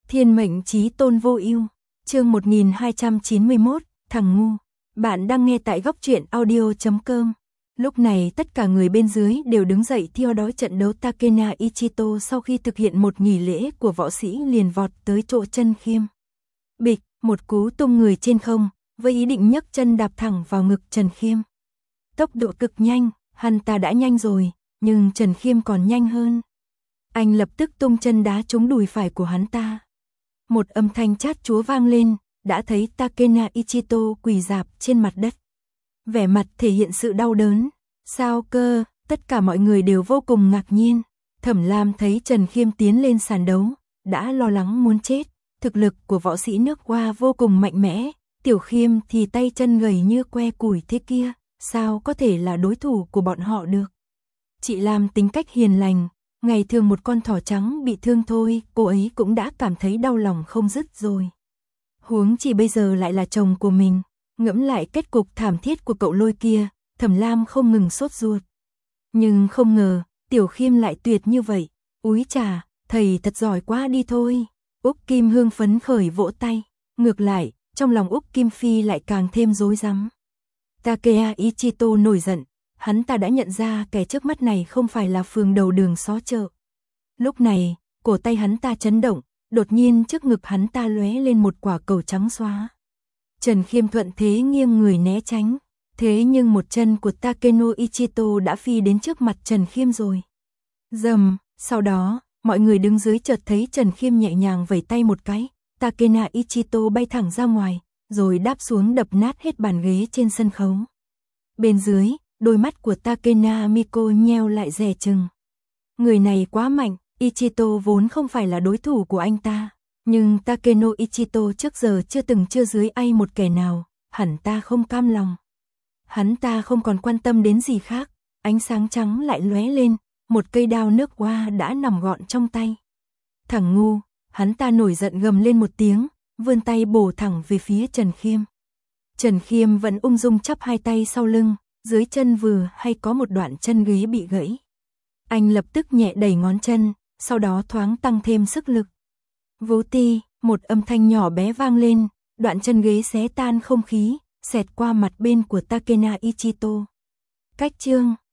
Thiên mệnh chí tôn vô ưu. Chương 1291, thằng ngu. Bạn đang nghe tại góc truyện audio.com. Lúc này tất cả người bên dưới đều đứng dậy theo dõi trận đấu. Takena Ichito sau khi thực hiện một nghỉ lễ của võ sĩ liền vọt tới chỗ Chân Khiêm. Bịch, một cú tung người trên không, với ý định nhấc chân đạp thẳng vào ngực Trần Khiêm. Tốc độ cực nhanh, hắn ta đã nhanh rồi, nhưng Trần Khiêm còn nhanh hơn. Anh lập tức tung chân đá trúng đùi phải của hắn ta. Một âm thanh chát chúa vang lên, đã thấy Takena Ichito quỳ rạp trên mặt đất. Vẻ mặt thể hiện sự đau đớn. Sao cơ? Tất cả mọi người đều vô cùng ngạc nhiên. Thẩm Lam thấy Trần Khiêm tiến lên sàn đấu, đã lo lắng muốn chết. Thực lực của võ sĩ nước Hoa vô cùng mạnh mẽ, Tiểu Khiêm thì tay chân gầy như que củi thế kia, sao có thể là đối thủ của bọn họ được. Chị Lam tính cách hiền lành, ngày thường một con thỏ trắng bị thương thôi, cô ấy cũng đã cảm thấy đau lòng không dứt rồi. Huống chỉ bây giờ lại là chồng của mình, ngẫm lại kết cục thảm thiết của cậu Lôi kia, Thẩm Lam không ngừng sốt ruột. Nhưng không ngờ, Tiểu Khiêm lại tuyệt như vậy, úi chà, thầy thật giỏi quá đi thôi. Úc Kim hương phấn khởi vỗ tay, ngược lại, trong lòng Úc Kim Phi lại càng thêm rối rắm. Takea Ichito nổi giận, hắn ta đã nhận ra kẻ trước mắt này không phải là phường đầu đường xó chợ. Lúc này, cổ tay hắn ta chấn động, đột nhiên trước ngực hắn ta lóe lên một quả cầu trắng xóa. Trần Khiêm thuận thế nghiêng người né tránh, thế nhưng một chân của Takeno Ichito đã phi đến trước mặt Trần Khiêm rồi. Rầm, sau đó, mọi người đứng dưới chợt thấy Trần Khiêm nhẹ nhàng vẩy tay một cái, Takena Ichito bay thẳng ra ngoài, rồi đáp xuống đập nát hết bàn ghế trên sân khấu. Bên dưới, đôi mắt của Takena Miko nheo lại dè chừng. Người này quá mạnh, Ichito vốn không phải là đối thủ của anh ta, nhưng Takeno Ichito trước giờ chưa dưới ai một kẻ nào, hẳn ta không cam lòng. Hắn ta không còn quan tâm đến gì khác, ánh sáng trắng lại lóe lên, một cây đao nước Hoa đã nằm gọn trong tay. Thằng ngu, hắn ta nổi giận gầm lên một tiếng, vươn tay bổ thẳng về phía Trần Khiêm. Trần Khiêm vẫn ung dung chắp hai tay sau lưng, dưới chân vừa hay có một đoạn chân ghế bị gãy. Anh lập tức nhẹ đẩy ngón chân, sau đó thoáng tăng thêm sức lực. Vú ti, một âm thanh nhỏ bé vang lên, đoạn chân ghế xé tan không khí, xẹt qua mặt bên của Takena Ichito. Cách chương